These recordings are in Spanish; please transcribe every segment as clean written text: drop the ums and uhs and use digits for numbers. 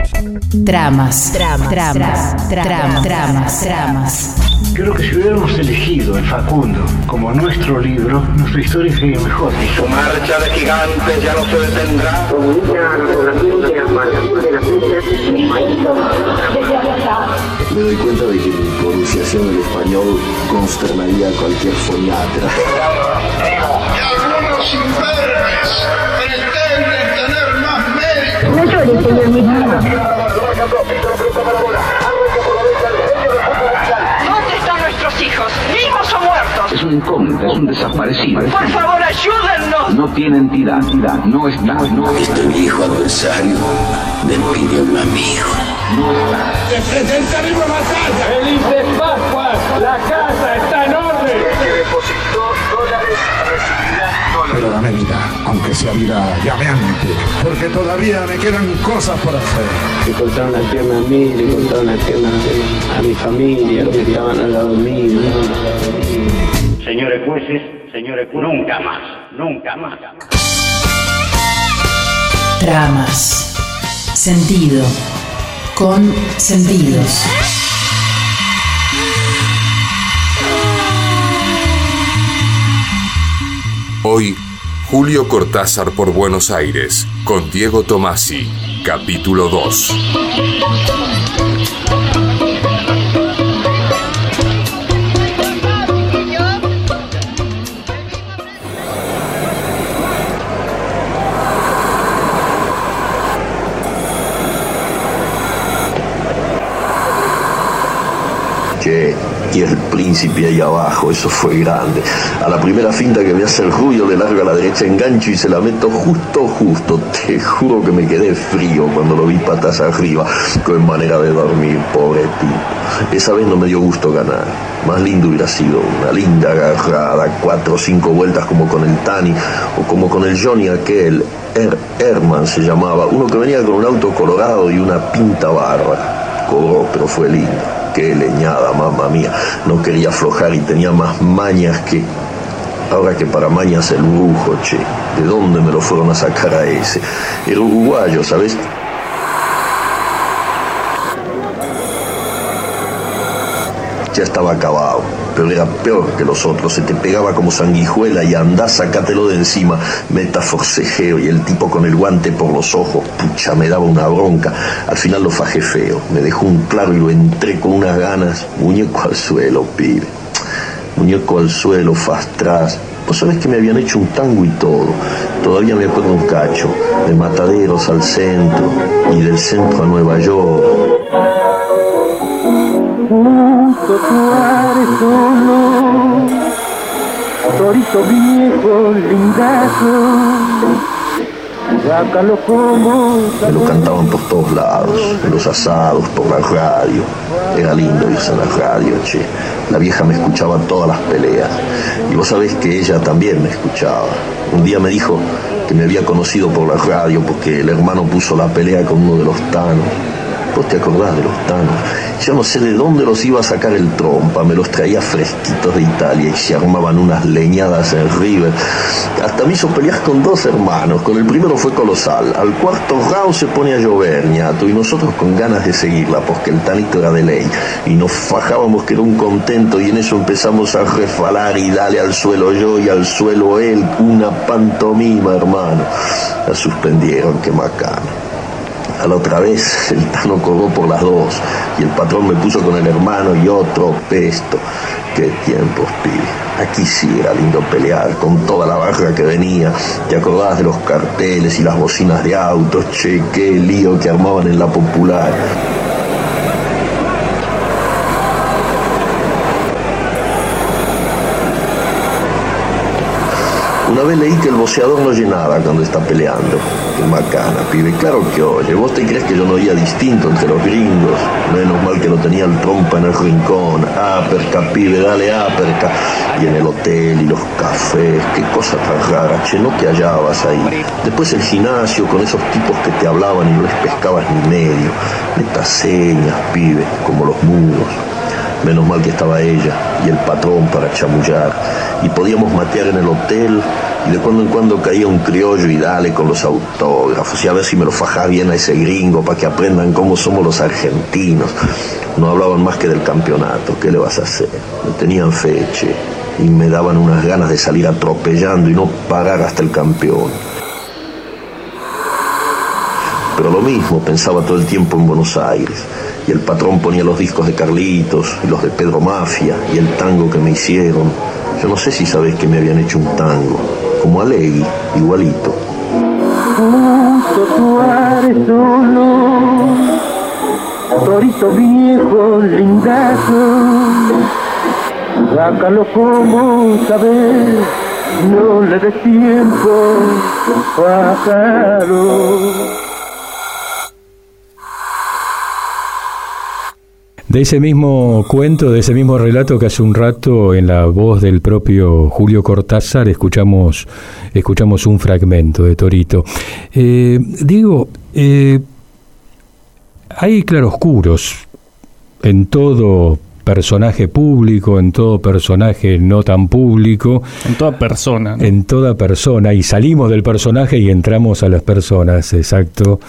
Tramas. Creo que si hubiéramos elegido el Facundo como nuestro libro, nuestra historia sería mejor. Su marcha de gigantes ya no se detendrá. Comunica a la población que a partir de la fecha el país me doy cuenta de que mi pronunciación del español consternaría a cualquier foniatra. Y algunos imberbes pretenden tener más mérito. no llore, señor mismo. ¿Dónde están nuestros hijos? ¿Vivos o muertos? Es un incógnito, es un desaparecido. Por favor, ayúdennos. No tiene entidad, no está. Este viejo adversario me pide un amigo. ¡Se presenta viva batalla! ¡Felices Pascuas! ¡La casa está en orden! Que depositó dólares recibirá dólares. Pero dame vida, aunque sea vida llameante, porque todavía me quedan cosas por hacer. Le cortaron la pierna a mí, le cortaron la pierna a mi familia, los que estaban al lado mío. Señores jueces, nunca más. Tramas. Sentido. Con sentidos. Hoy, Julio Cortázar por Buenos Aires, con Diego Tomasi, capítulo 2. Y el príncipe ahí abajo, eso fue grande. A la primera finta que me hace el Julio, le largo a la derecha, engancho y se la meto justo. Te juro que me quedé frío cuando lo vi patas arriba, con manera de dormir, pobre tipo. Esa vez no me dio gusto ganar. Más lindo hubiera sido una linda agarrada, 4 o 5 vueltas como con el Tani, o como con el Johnny aquel, Herman se llamaba, uno que venía con un auto colorado y una pinta bárbara. Cobró, pero fue lindo. Qué leñada, mamma mía. No quería aflojar y tenía más mañas que... Ahora que para mañas el brujo, che. ¿De dónde me lo fueron a sacar a ese? Era uruguayo, ¿sabes? Ya estaba acabado, pero era peor que los otros. Se te pegaba como sanguijuela y andá, sácatelo de encima. Meta forcejeo y el tipo con el guante por los ojos. Pucha, me daba una bronca. Al final lo fajé feo. Me dejó un claro y lo entré con unas ganas. Muñeco al suelo, pibe. Muñeco al suelo, fastras. Vos sabés que me habían hecho un tango y todo. Todavía me acuerdo un cacho. De Mataderos al centro y del centro a Nueva York. Torito viejo, lindazo, sácalo como... Me lo cantaban por todos lados, en los asados, por la radio. Era lindo irse a la radio, che. La vieja me escuchaba todas las peleas. Y vos sabés que ella también me escuchaba. Un día me dijo que me había conocido por la radio porque el hermano puso la pelea con uno de los tanos. ¿Vos te acordás de los tanos? Yo no sé de dónde los iba a sacar el trompa, me los traía fresquitos de Italia y se armaban unas leñadas en River. Hasta me hizo pelear con 2 hermanos, con el primero fue colosal. Al cuarto round se pone a llover, ñato, y nosotros con ganas de seguirla, porque el tanito era de ley. Y nos fajábamos que era un contento, y en eso empezamos a refalar y dale al suelo yo y al suelo él, una pantomima, hermano. La suspendieron, qué macana. A la otra vez el Tano cobró por las 2 y el patrón me puso con el hermano y otro pesto. Qué tiempos, pibe. Aquí sí era lindo pelear con toda la barra que venía. ¿Te acordás de los carteles y las bocinas de autos? Che, qué lío que armaban en la Popular. Una vez leí que el boceador no llenaba cuando está peleando. Qué macana, pibe. Claro que oye. ¿Vos te crees que yo no oía distinto entre los gringos? Menos mal que no tenía el trompa en el rincón. Aperca, pibe, dale aperca. Y en el hotel y los cafés. Qué cosa tan rara, che. No te hallabas ahí. Después el gimnasio con esos tipos que te hablaban y no les pescabas ni medio. Metas señas, pibe, como los mudos. Menos mal que estaba ella y el patrón para chamullar. Y podíamos matear en el hotel Y de cuando en cuando caía un criollo y dale con los autógrafos, y a ver si me lo fajaba bien a ese gringo para que aprendan cómo somos los argentinos. No hablaban más que del campeonato, ¿qué le vas a hacer? Me tenían feche y me daban unas ganas de salir atropellando y no parar hasta el campeón. Pero lo mismo pensaba todo el tiempo en Buenos Aires, y el patrón ponía los discos de Carlitos y los de Pedro Mafia y el tango que me hicieron. Yo no sé si sabés que me habían hecho un tango, como Alegui, igualito. Torito viejo, lindazo, sácalo como saber, no le des tiempo, pájaro. De ese mismo cuento, de ese mismo relato que hace un rato en la voz del propio Julio Cortázar escuchamos un fragmento de Torito. Hay claroscuros en todo personaje público, en todo personaje no tan público. En toda persona, ¿no? En toda persona, y salimos del personaje y entramos a las personas, exacto.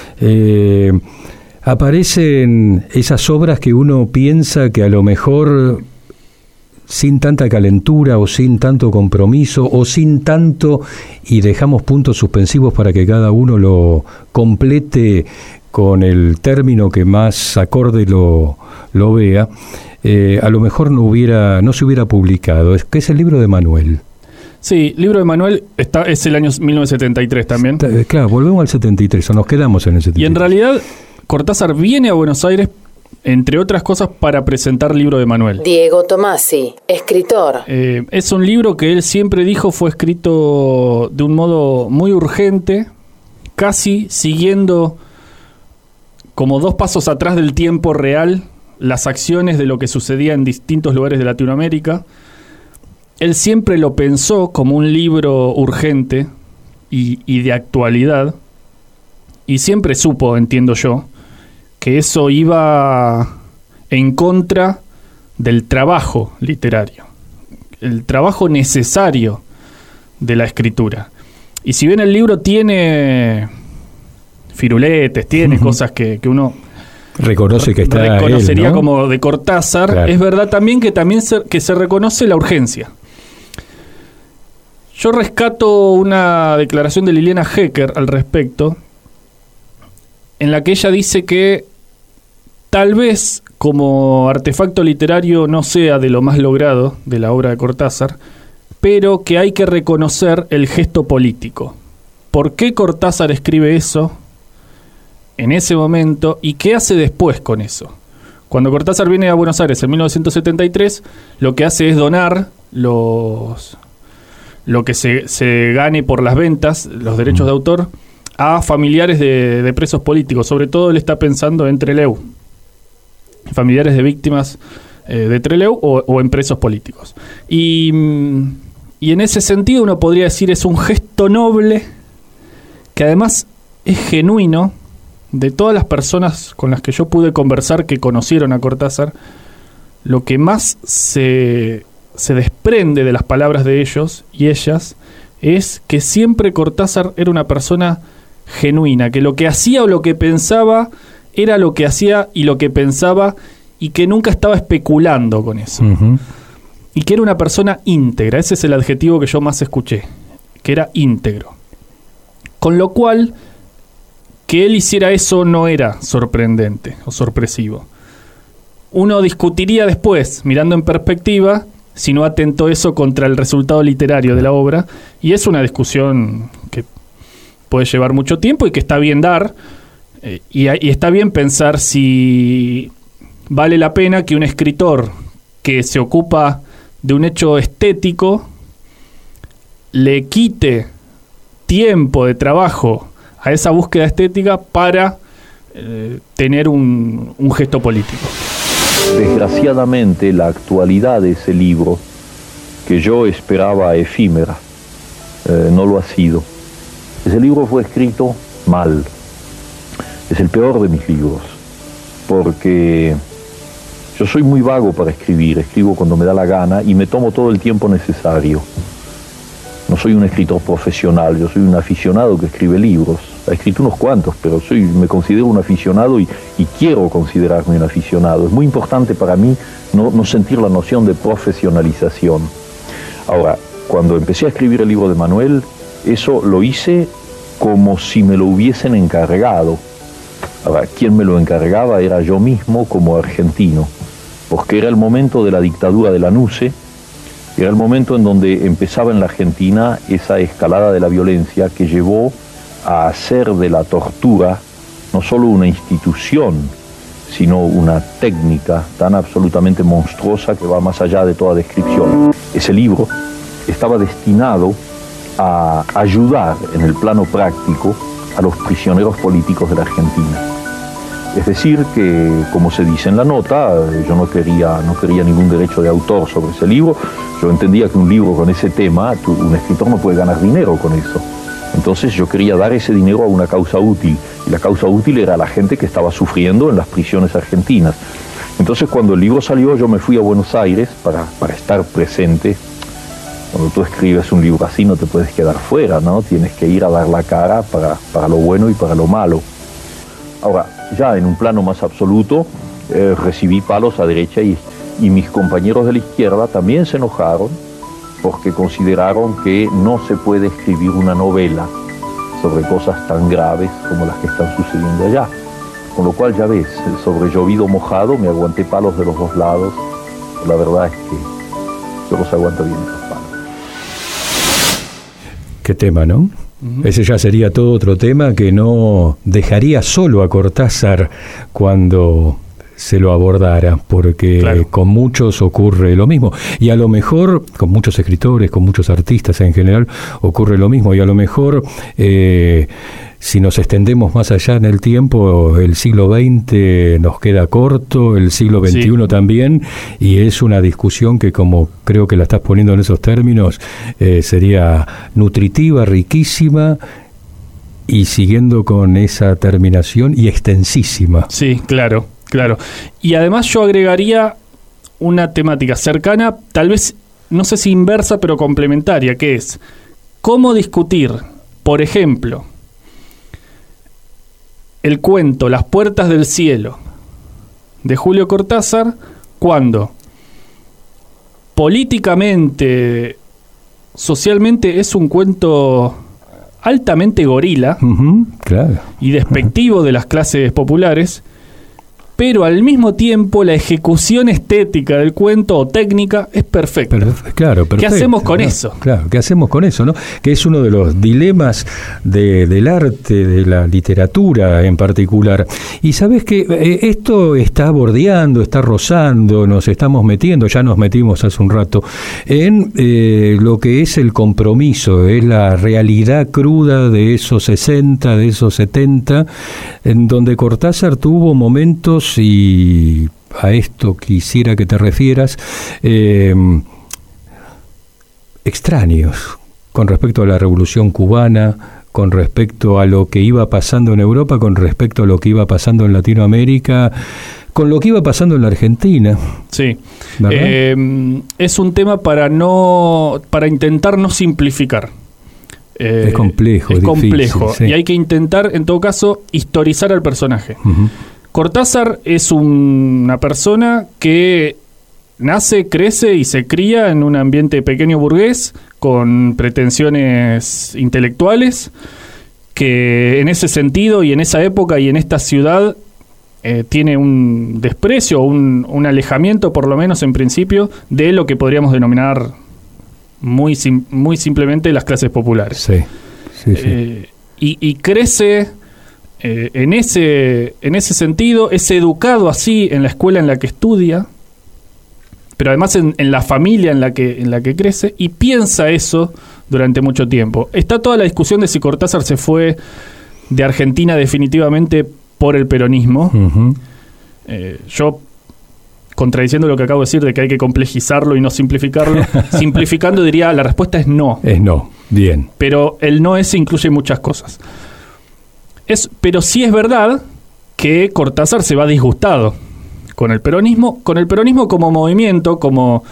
Aparecen esas obras que uno piensa que a lo mejor sin tanta calentura o sin tanto compromiso o sin tanto, y dejamos puntos suspensivos para que cada uno lo complete con el término que más acorde lo vea, a lo mejor no se hubiera publicado. Que es el libro de Manuel. Sí, libro de Manuel es el año 1973 también. Claro, volvemos al 73, o nos quedamos en el 73. Y en realidad Cortázar viene a Buenos Aires, entre otras cosas, para presentar Libro de Manuel. Diego Tomasi, escritor. Es un libro que él siempre dijo fue escrito de un modo muy urgente, casi siguiendo como 2 pasos atrás del tiempo real las acciones de lo que sucedía en distintos lugares de Latinoamérica. Él siempre lo pensó como un libro urgente y de actualidad, y siempre supo, entiendo yo, que eso iba en contra del trabajo literario, el trabajo necesario de la escritura. Y si bien el libro tiene firuletes, tiene cosas que uno reconoce que está reconocería él, ¿no? como de Cortázar, claro. Es verdad también que se reconoce la urgencia. Yo rescato una declaración de Liliana Hecker al respecto, en la que ella dice que tal vez como artefacto literario no sea de lo más logrado de la obra de Cortázar, pero que hay que reconocer el gesto político. ¿Por qué Cortázar escribe eso en ese momento y qué hace después con eso? Cuando Cortázar viene a Buenos Aires en 1973, lo que hace es donar lo que se gane por las ventas, los derechos de autor, a familiares de presos políticos. Sobre todo él está pensando en Trelew, familiares de víctimas de Trelew o en presos políticos. Y en ese sentido uno podría decir es un gesto noble que además es genuino. De todas las personas con las que yo pude conversar que conocieron a Cortázar, lo que más se desprende de las palabras de ellos y ellas es que siempre Cortázar era una persona genuina, que lo que hacía o lo que pensaba era lo que hacía y lo que pensaba, y que nunca estaba especulando con eso. Uh-huh. Y que era una persona íntegra. Ese es el adjetivo que yo más escuché, que era íntegro. Con lo cual, que él hiciera eso no era sorprendente o sorpresivo. Uno discutiría después, mirando en perspectiva, si no atentó eso contra el resultado literario de la obra, y es una discusión que puede llevar mucho tiempo y que está bien dar, y está bien pensar si vale la pena que un escritor que se ocupa de un hecho estético le quite tiempo de trabajo a esa búsqueda estética para tener un gesto político. Desgraciadamente, la actualidad de ese libro, que yo esperaba efímera, no lo ha sido. Ese libro fue escrito mal. Es el peor de mis libros, porque yo soy muy vago para escribir. Escribo cuando me da la gana y me tomo todo el tiempo necesario. No soy un escritor profesional, yo soy un aficionado que escribe libros. He escrito unos cuantos, pero me considero un aficionado y quiero considerarme un aficionado. Es muy importante para mí no sentir la noción de profesionalización. Ahora, cuando empecé a escribir el libro de Manuel, eso lo hice como si me lo hubiesen encargado. Ahora, quien me lo encargaba era yo mismo como argentino, porque era el momento de la dictadura de Lanuse, era el momento en donde empezaba en la Argentina esa escalada de la violencia que llevó a hacer de la tortura no solo una institución, sino una técnica tan absolutamente monstruosa que va más allá de toda descripción. Ese libro estaba destinado a ayudar en el plano práctico a los prisioneros políticos de la Argentina. Es decir que, como se dice en la nota, yo no quería ningún derecho de autor sobre ese libro. Yo entendía que un libro con ese tema, un escritor no puede ganar dinero con eso. Entonces yo quería dar ese dinero a una causa útil, y la causa útil era la gente que estaba sufriendo en las prisiones argentinas. Entonces cuando el libro salió, yo me fui a Buenos Aires para estar presente. Cuando tú escribes un libro así no te puedes quedar fuera, ¿no? Tienes que ir a dar la cara para lo bueno y para lo malo. Ahora, ya en un plano más absoluto, recibí palos a derecha y mis compañeros de la izquierda también se enojaron porque consideraron que no se puede escribir una novela sobre cosas tan graves como las que están sucediendo allá. Con lo cual, ya ves, sobre llovido mojado me aguanté palos de los dos lados. La verdad es que yo los aguanto bien esos palos. Qué tema, ¿no? Ese ya sería todo otro tema que no dejaría solo a Cortázar cuando se lo abordara, porque claro, con muchos ocurre lo mismo, y a lo mejor con muchos escritores, con muchos artistas en general ocurre lo mismo, y a lo mejor si nos extendemos más allá en el tiempo, el siglo XX nos queda corto, el siglo XXI sí, también, y es una discusión que, como creo que la estás poniendo en esos términos, sería nutritiva, riquísima, y siguiendo con esa terminación, y extensísima. Sí, claro. Claro, y además yo agregaría una temática cercana, tal vez, no sé si inversa, pero complementaria, que es cómo discutir, por ejemplo, el cuento Las puertas del cielo de Julio Cortázar, cuando políticamente, socialmente es un cuento altamente gorila, claro, y despectivo de las clases populares, pero al mismo tiempo la ejecución estética del cuento o técnica es perfecta. Claro, perfecto. ¿Qué hacemos con eso? Claro, ¿qué hacemos con eso, no? Que es uno de los dilemas del arte, de la literatura en particular. Y sabes que esto está bordeando, está rozando, nos estamos metiendo, ya nos metimos hace un rato, en lo que es el compromiso, es la realidad cruda de esos 60, de esos 70, en donde Cortázar tuvo momentos, y a esto quisiera que te refieras, extraños con respecto a la Revolución Cubana, con respecto a lo que iba pasando en Europa, con respecto a lo que iba pasando en Latinoamérica, con lo que iba pasando en la Argentina. Sí, es un tema para intentar no simplificar. Es complejo, es difícil, complejo, sí. Y hay que intentar, en todo caso, historizar al personaje. Cortázar es una persona que nace, crece y se cría en un ambiente pequeño burgués con pretensiones intelectuales, que en ese sentido y en esa época y en esta ciudad tiene un desprecio, un alejamiento, por lo menos en principio, de lo que podríamos denominar muy simplemente las clases populares. Sí, sí, sí. Y crece en ese sentido, es educado así en la escuela en la que estudia, pero además en la familia en la que crece, y piensa eso durante mucho tiempo. Está toda la discusión de si Cortázar se fue de Argentina definitivamente por el peronismo. Yo, contradiciendo lo que acabo de decir de que hay que complejizarlo y no simplificarlo, simplificando diría, la respuesta es no. Es no, bien. Pero el no incluye muchas cosas. Pero sí es verdad que Cortázar se va disgustado con el peronismo como movimiento, como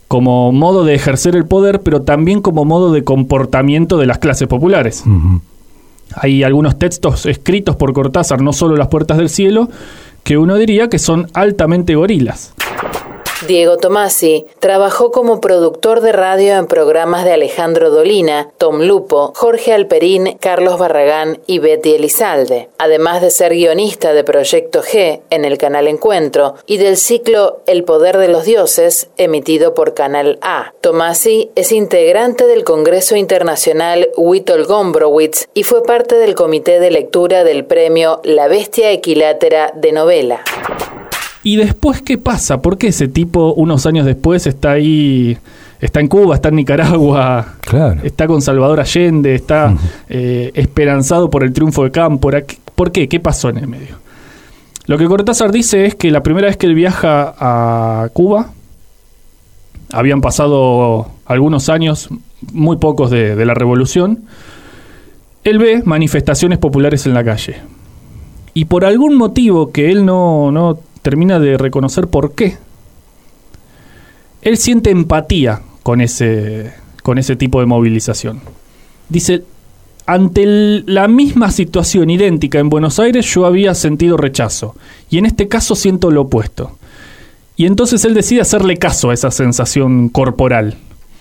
como modo de ejercer el poder, pero también como modo de comportamiento de las clases populares. Uh-huh. Hay algunos textos escritos por Cortázar, no solo Las puertas del cielo, que uno diría que son altamente gorilas. Diego Tomasi trabajó como productor de radio en programas de Alejandro Dolina, Tom Lupo, Jorge Alperín, Carlos Barragán y Betty Elizalde, además de ser guionista de Proyecto G en el canal Encuentro y del ciclo El poder de los dioses, emitido por Canal A. Tomasi es integrante del Congreso Internacional Witold Gombrowicz y fue parte del comité de lectura del premio La Bestia Equilátera de novela. ¿Y después qué pasa? ¿Por qué ese tipo, unos años después, está ahí, está en Cuba, está en Nicaragua, claro, está con Salvador Allende, está esperanzado por el triunfo de Cámpora? ¿Por qué? ¿Qué pasó en el medio? Lo que Cortázar dice es que la primera vez que él viaja a Cuba, habían pasado algunos años, muy pocos de la revolución, él ve manifestaciones populares en la calle. Y por algún motivo que él no termina de reconocer por qué, él siente empatía con ese tipo de movilización. Dice, ante la misma situación idéntica en Buenos Aires yo había sentido rechazo, y en este caso siento lo opuesto. Y entonces él decide hacerle caso a esa sensación corporal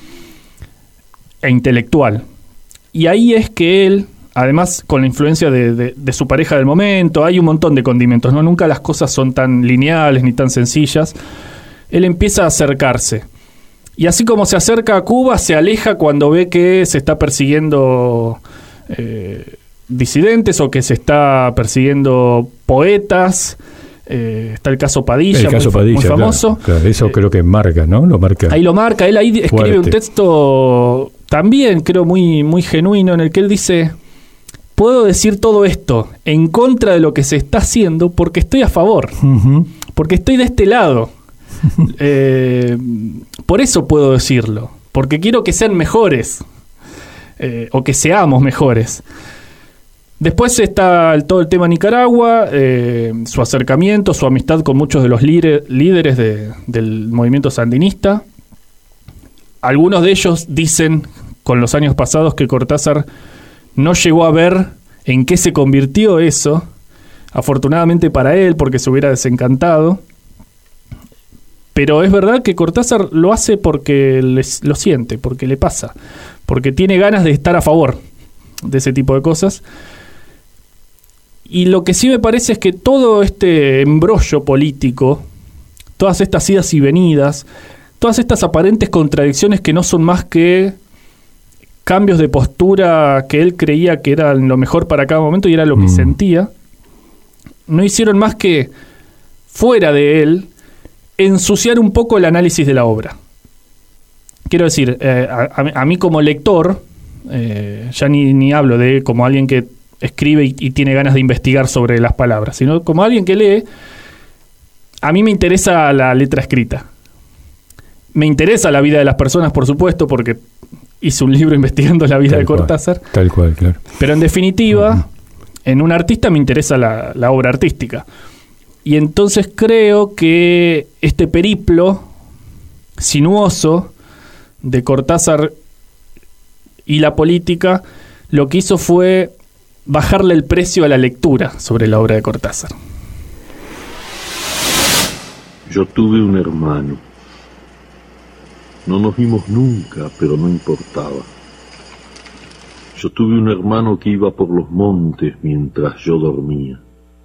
e intelectual. Y ahí es que él, además con la influencia de su pareja del momento, hay un montón de condimentos, ¿no? Nunca las cosas son tan lineales ni tan sencillas. Él empieza a acercarse. Y así como se acerca a Cuba, se aleja cuando ve que se está persiguiendo disidentes o que se está persiguiendo poetas. Está el caso Padilla, muy famoso. Claro, eso creo que marca, ¿no? Lo marca. Ahí lo marca. Él ahí escribe un texto también, creo, muy, muy genuino, en el que él dice: puedo decir todo esto en contra de lo que se está haciendo porque estoy a favor, uh-huh, porque estoy de este lado. Por eso puedo decirlo, porque quiero que sean mejores, o que seamos mejores. Después está todo el tema Nicaragua, su acercamiento, su amistad con muchos de los líderes del movimiento sandinista. Algunos de ellos dicen, con los años pasados, que Cortázar no llegó a ver en qué se convirtió eso, afortunadamente para él, porque se hubiera desencantado. Pero es verdad que Cortázar lo hace porque lo siente, porque le pasa, porque tiene ganas de estar a favor de ese tipo de cosas. Y lo que sí me parece es que todo este embrollo político, todas estas idas y venidas, todas estas aparentes contradicciones que no son más que cambios de postura que él creía que eran lo mejor para cada momento y era lo que sentía, no hicieron más que, fuera de él, ensuciar un poco el análisis de la obra. Quiero decir, a mí como lector, ya ni hablo de como alguien que escribe y tiene ganas de investigar sobre las palabras, sino como alguien que lee, a mí me interesa la letra escrita. Me interesa la vida de las personas, por supuesto, porque hice un libro investigando la vida de Cortázar. Tal cual, claro. Pero en definitiva, en un artista me interesa la obra artística. Y entonces creo que este periplo sinuoso de Cortázar y la política lo que hizo fue bajarle el precio a la lectura sobre la obra de Cortázar. Yo tuve un hermano. No nos vimos nunca, pero no importaba. Yo tuve un hermano que iba por los montes mientras yo dormía.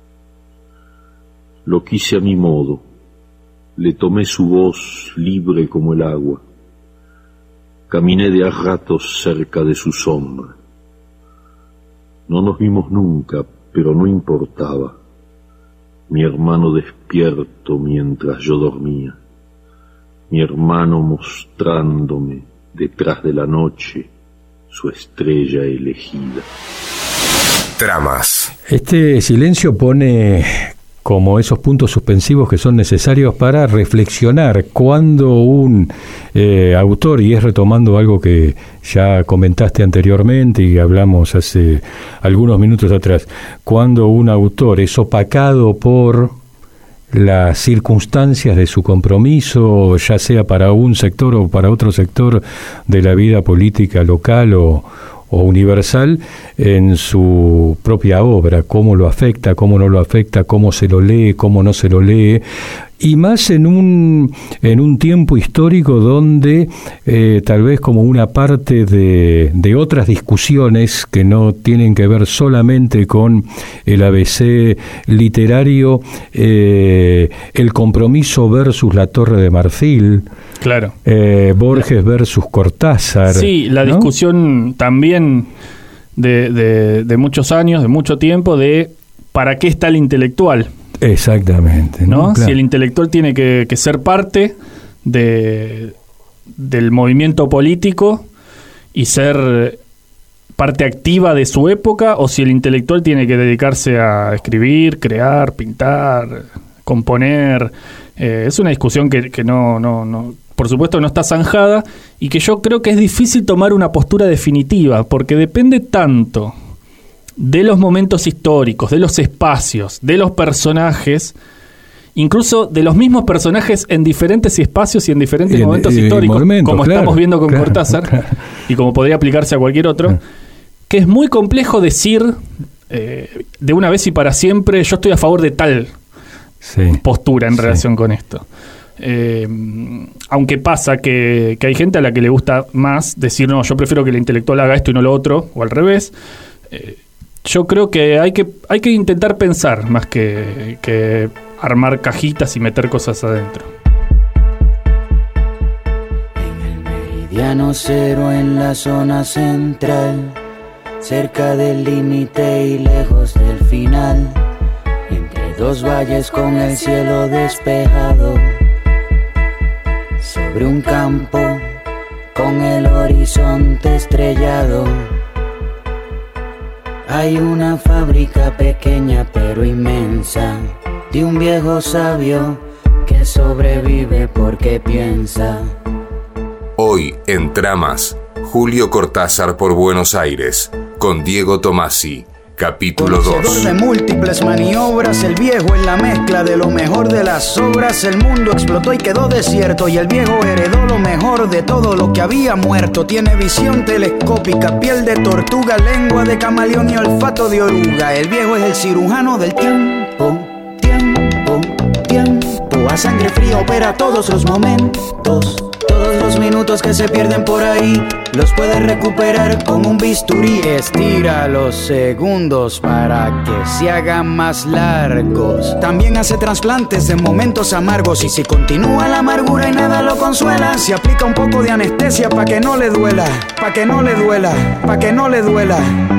Lo quise a mi modo. Le tomé su voz libre como el agua. Caminé de a ratos cerca de su sombra. No nos vimos nunca, pero no importaba. Mi hermano despierto mientras yo dormía. Mi hermano mostrándome detrás de la noche su estrella elegida. Tramas. Este silencio pone como esos puntos suspensivos que son necesarios para reflexionar cuando un autor, y es retomando algo que ya comentaste anteriormente y hablamos hace algunos minutos atrás, cuando un autor es opacado por las circunstancias de su compromiso, ya sea para un sector o para otro sector de la vida política local o universal, en su propia obra, cómo lo afecta, cómo no lo afecta, cómo se lo lee, cómo no se lo lee, y más en un tiempo histórico donde tal vez como una parte de otras discusiones que no tienen que ver solamente con el ABC literario, el compromiso versus la Torre de Marfil, claro, Borges versus Cortázar. Sí, la discusión también de muchos años, de mucho tiempo, de ¿para qué está el intelectual? Exactamente. ¿No? Claro. Si el intelectual tiene que ser parte del movimiento político y ser parte activa de su época, o si el intelectual tiene que dedicarse a escribir, crear, pintar, componer. Es una discusión que no, por supuesto no está zanjada, y que yo creo que es difícil tomar una postura definitiva, porque depende tanto de los momentos históricos, de los espacios, de los personajes, incluso de los mismos personajes en diferentes espacios y en diferentes momentos históricos, como estamos viendo con Cortázar, y como podría aplicarse a cualquier otro, que es muy complejo decir de una vez y para siempre, yo estoy a favor de tal postura en relación con esto. Aunque pasa que hay gente a la que le gusta más decir, no, yo prefiero que el intelectual haga esto y no lo otro, o al revés. Yo creo que hay que intentar pensar más que armar cajitas y meter cosas adentro. En el meridiano cero, en la zona central, cerca del límite y lejos del final, entre dos valles con el cielo despejado, sobre un campo con el horizonte estrellado, hay una fábrica pequeña pero inmensa, de un viejo sabio que sobrevive porque piensa. Hoy en Tramas, Julio Cortázar por Buenos Aires, con Diego Tomasi. Capítulo 2. Conocedor de múltiples maniobras, el viejo en la mezcla de lo mejor de las obras. El mundo explotó y quedó desierto, y el viejo heredó lo mejor de todo lo que había muerto. Tiene visión telescópica, piel de tortuga, lengua de camaleón y olfato de oruga. El viejo es el cirujano del tiempo, tiempo, tiempo. A sangre fría opera todos los momentos. Todos los minutos que se pierden por ahí los puede recuperar con un bisturí. Estira los segundos para que se hagan más largos. También hace trasplantes de momentos amargos. Y si continúa la amargura y nada lo consuela, se aplica un poco de anestesia pa' que no le duela, pa' que no le duela, pa' que no le duela.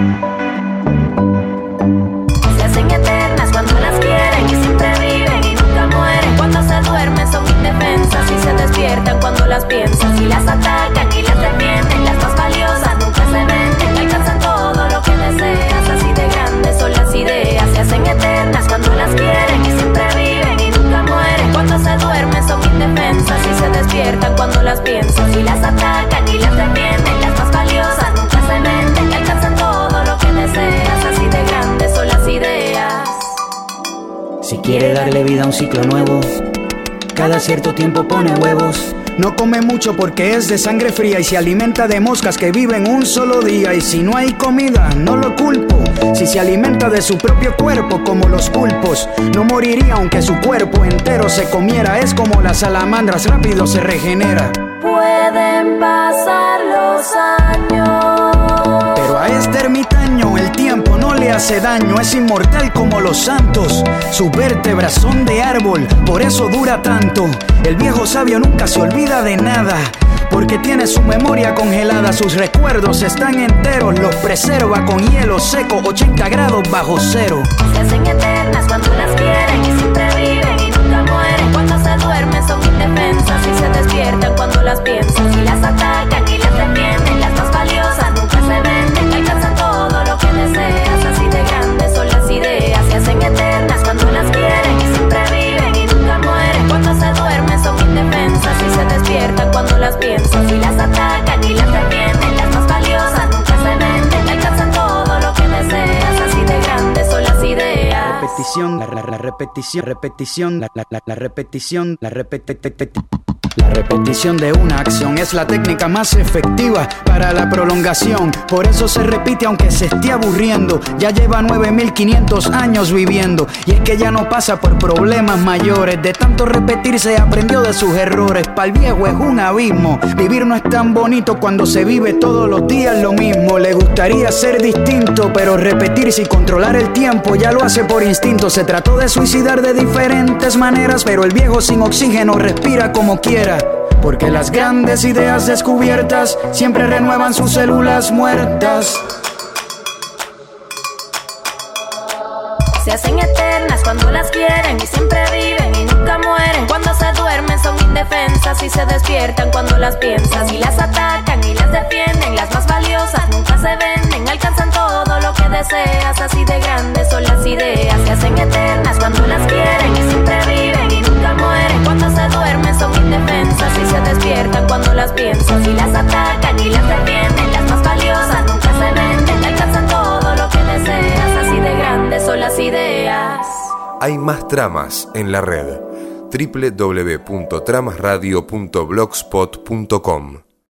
Se hacen eternas cuando las quieren y siempre viven y nunca mueren. Cuando se duermen son indefensas y se despiertan cuando las piensan. Y las atacan y las defienden, las más valiosas nunca se venden. Alcanzan todo lo que deseas, así de grandes son las ideas. Se hacen eternas cuando las quieren y siempre viven y nunca mueren. Cuando se duermen son indefensas y se despiertan cuando las piensan. Y las atacan y las defienden, las más valiosas nunca se venden. Alcanzan todo lo que deseas, así de grandes son las ideas. Si quiere darle vida a un ciclo nuevo, cada cierto tiempo pone huevos. No come mucho porque es de sangre fría y se alimenta de moscas que viven un solo día. Y si no hay comida, no lo culpo. Si se alimenta de su propio cuerpo como los pulpos, no moriría aunque su cuerpo entero se comiera. Es como las salamandras, rápido se regenera. Pueden pasar los años, pero a este ermitaño el tiempo no le hace daño. Es inmortal como los santos, sus vértebras son de árbol, por eso dura tanto. El viejo sabio nunca se olvida de nada, porque tiene su memoria congelada. Sus recuerdos están enteros, los preserva con hielo seco, 80 grados bajo cero. Se hacen eternas cuando las quieren y siempre viven y nunca mueren. Cuando se duermen son indefensas y se despiertan cuando las piensan. Y las atacan y las defienden, las más valiosas nunca se venden. Alcanzan todo lo que deseas, así de grandes son las ideas. Se hacen eternas cuando las quieren y siempre viven y nunca mueren. Cuando se duermen son indefensas y se despiertan cuando las piensan. Y las atacan y las defienden, las más valiosas nunca se venden. Alcanzan todo lo que deseas, así de grandes son las ideas. repetición, la repetición, repetición, la repetición, la repetición. La repetición de una acción es la técnica más efectiva para la prolongación. Por eso se repite aunque se esté aburriendo. Ya lleva 9500 años viviendo. Y es que ya no pasa por problemas mayores. De tanto repetir se aprendió de sus errores. Pa'l viejo es un abismo. Vivir no es tan bonito cuando se vive todos los días lo mismo. Le gustaría ser distinto, pero repetirse y controlar el tiempo ya lo hace por instinto. Se trató de suicidar de diferentes maneras, pero el viejo sin oxígeno respira como quiera. Porque las grandes ideas descubiertas siempre renuevan sus células muertas. Se hacen eternas cuando las quieren y siempre viven y nunca mueren. Cuando se duermen son indefensas y se despiertan cuando las piensas. Y las atacan y las defienden, las más valiosas nunca se venden. Alcanzan todo lo que deseas, así de grandes son las ideas. Se hacen eternas cuando las quieren y siempre viven y nunca mueren. Cuando se duermen son indefensas y se despiertan cuando las piensas. Y las atacan y las defienden, las más valiosas nunca se venden. Alcanzan todo lo que deseas, así de grandes son las ideas. Hay más tramas en la red. www.tramasradio.blogspot.com